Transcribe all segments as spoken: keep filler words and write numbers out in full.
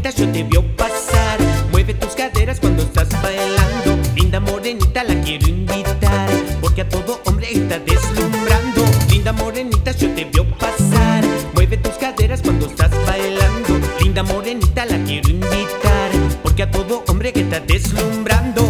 morenita, yo te veo pasar. Mueve tus caderas cuando estás bailando. Linda morenita, la quiero invitar, porque a todo hombre está deslumbrando. Linda morenita, yo te veo pasar. Mueve tus caderas cuando estás bailando. Linda morenita, la quiero invitar, porque a todo hombre que está deslumbrando.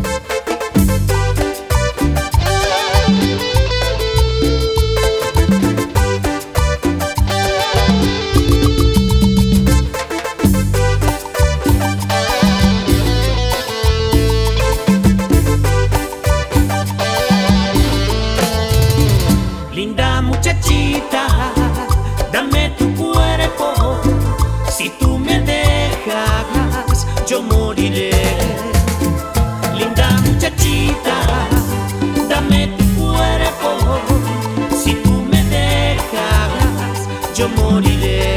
Linda muchachita, dame tu cuerpo. Si tú me dejas, yo moriré. Linda muchachita, dame tu cuerpo. Si tú me dejas, yo moriré.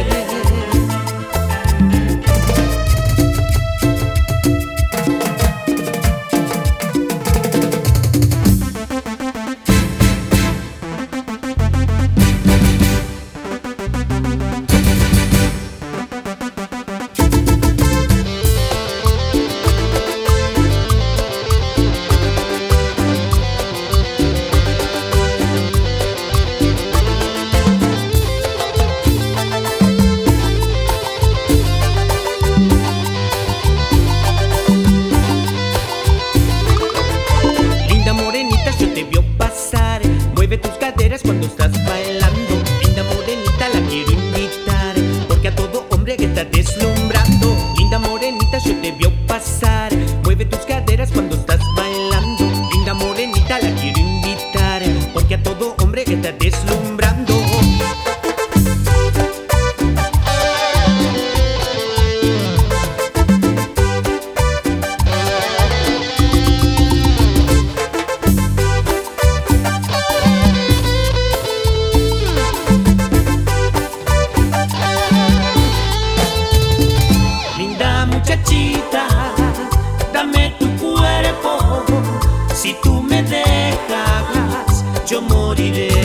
Mueve tus caderas cuando estás bailando. Linda morenita, la quiero invitar, porque a todo hombre que está deslumbrando. Linda morenita, yo te veo pasar. Mueve tus caderas cuando estás bailando. Linda morenita, la quiero invitar, porque a todo hombre que está deslumbrando. Muchachita, dame tu cuerpo. Si tú me dejas, yo moriré.